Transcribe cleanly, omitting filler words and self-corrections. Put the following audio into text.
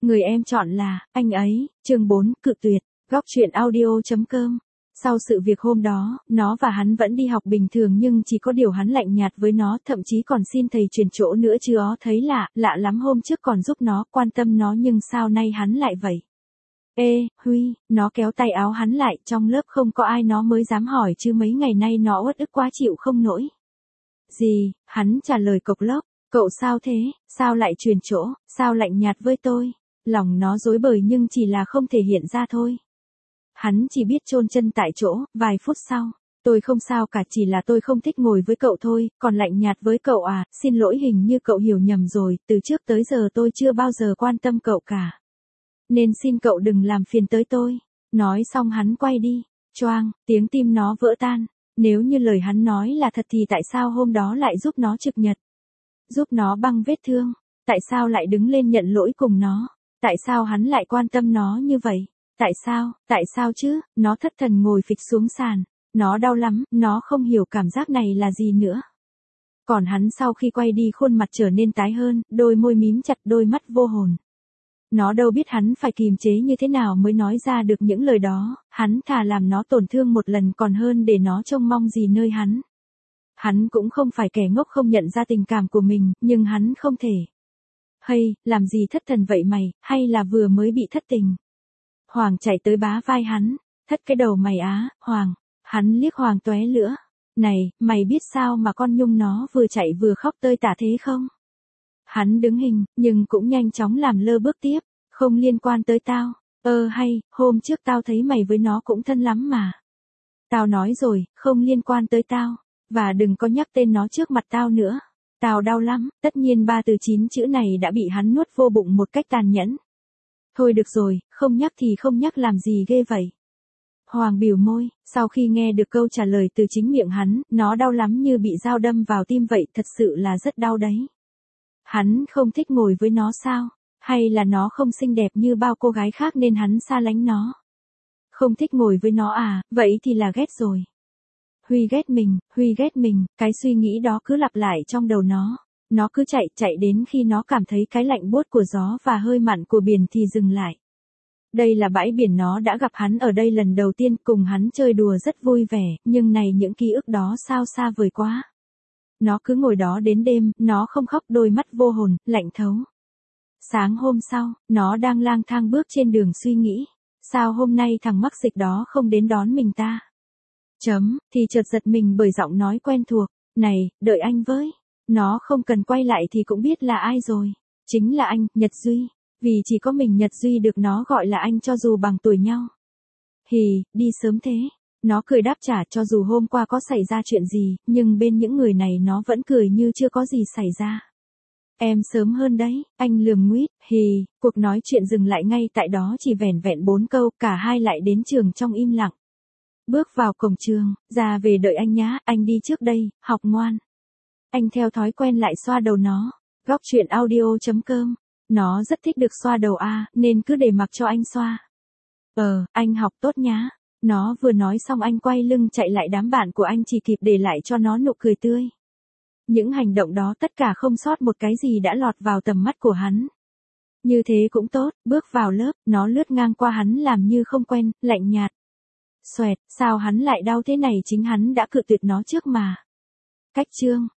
Người em chọn là, anh ấy, chương 4, cự tuyệt, góc truyện audio.com. Sau sự việc hôm đó, nó và hắn vẫn đi học bình thường nhưng chỉ có điều hắn lạnh nhạt với nó, thậm chí còn xin thầy chuyển chỗ nữa chứ ó thấy lạ lắm hôm trước còn giúp nó, quan tâm nó nhưng sao nay hắn lại vậy? Ê, Huy, nó kéo tay áo hắn lại, trong lớp không có ai nó mới dám hỏi chứ mấy ngày nay nó uất ức quá chịu không nổi. Gì, hắn trả lời cộc lốc, cậu sao thế, sao lại chuyển chỗ, sao lạnh nhạt với tôi? Lòng nó rối bời nhưng chỉ là không thể hiện ra thôi. Hắn chỉ biết chôn chân tại chỗ, vài phút sau, tôi không sao cả, chỉ là tôi không thích ngồi với cậu thôi, còn lạnh nhạt với cậu à, xin lỗi hình như cậu hiểu nhầm rồi, từ trước tới giờ tôi chưa bao giờ quan tâm cậu cả. Nên xin cậu đừng làm phiền tới tôi. Nói xong hắn quay đi, choang, tiếng tim nó vỡ tan. Nếu như lời hắn nói là thật thì tại sao hôm đó lại giúp nó trực nhật? Giúp nó băng vết thương? Tại sao lại đứng lên nhận lỗi cùng nó? Tại sao hắn lại quan tâm nó như vậy? Tại sao chứ? Nó thất thần ngồi phịch xuống sàn. Nó đau lắm, nó không hiểu cảm giác này là gì nữa. Còn hắn sau khi quay đi khuôn mặt trở nên tái hơn, đôi môi mím chặt, đôi mắt vô hồn. Nó đâu biết hắn phải kìm chế như thế nào mới nói ra được những lời đó, hắn thà làm nó tổn thương một lần còn hơn để nó trông mong gì nơi hắn. Hắn cũng không phải kẻ ngốc không nhận ra tình cảm của mình, nhưng hắn không thể. Hay, làm gì thất thần vậy mày, hay là vừa mới bị thất tình? Hoàng chạy tới bá vai hắn, thất cái đầu mày á, Hoàng. Hắn liếc Hoàng tóe lửa. Này, mày biết sao mà con Nhung nó vừa chạy vừa khóc tơi tả thế không? Hắn đứng hình, nhưng cũng nhanh chóng làm lơ bước tiếp, không liên quan tới tao. Hay, hôm trước tao thấy mày với nó cũng thân lắm mà. Tao nói rồi, không liên quan tới tao, và đừng có nhắc tên nó trước mặt tao nữa. Tao đau lắm, tất nhiên 3 từ 9 chữ này đã bị hắn nuốt vô bụng một cách tàn nhẫn. Thôi được rồi, không nhắc thì không nhắc làm gì ghê vậy. Hoàng bỉu môi, sau khi nghe được câu trả lời từ chính miệng hắn, nó đau lắm như bị dao đâm vào tim vậy, thật sự là rất đau đấy. Hắn không thích ngồi với nó sao? Hay là nó không xinh đẹp như bao cô gái khác nên hắn xa lánh nó? Không thích ngồi với nó à, vậy thì là ghét rồi. Huy ghét mình, cái suy nghĩ đó cứ lặp lại trong đầu nó. Nó cứ chạy đến khi nó cảm thấy cái lạnh buốt của gió và hơi mặn của biển thì dừng lại. Đây là bãi biển, nó đã gặp hắn ở đây lần đầu tiên, cùng hắn chơi đùa rất vui vẻ, nhưng này những ký ức đó sao xa vời quá. Nó cứ ngồi đó đến đêm, nó không khóc, đôi mắt vô hồn, lạnh thấu. Sáng hôm sau, nó đang lang thang bước trên đường suy nghĩ, sao hôm nay thằng mắc dịch đó không đến đón mình ta? Thì chợt giật mình bởi giọng nói quen thuộc, này, đợi anh với. Nó không cần quay lại thì cũng biết là ai rồi. Chính là anh, Nhật Duy. Vì chỉ có mình Nhật Duy được nó gọi là anh cho dù bằng tuổi nhau. Hì, đi sớm thế. Nó cười đáp trả, cho dù hôm qua có xảy ra chuyện gì, nhưng bên những người này nó vẫn cười như chưa có gì xảy ra. Em sớm hơn đấy, anh lườm nguýt, hì, cuộc nói chuyện dừng lại ngay tại đó, chỉ vẻn vẹn 4 câu, cả hai lại đến trường trong im lặng. Bước vào cổng trường, ra về đợi anh nhá, anh đi trước đây, học ngoan. Anh theo thói quen lại xoa đầu nó, góc truyện audio.com. Nó rất thích được xoa đầu nên cứ để mặc cho anh xoa. Anh học tốt nhá. Nó vừa nói xong anh quay lưng chạy lại đám bạn của anh, chỉ kịp để lại cho nó nụ cười tươi. Những hành động đó tất cả không sót một cái gì đã lọt vào tầm mắt của hắn. Như thế cũng tốt, bước vào lớp, nó lướt ngang qua hắn làm như không quen, lạnh nhạt. Xoẹt, sao hắn lại đau thế này, chính hắn đã cự tuyệt nó trước mà. Cách chương.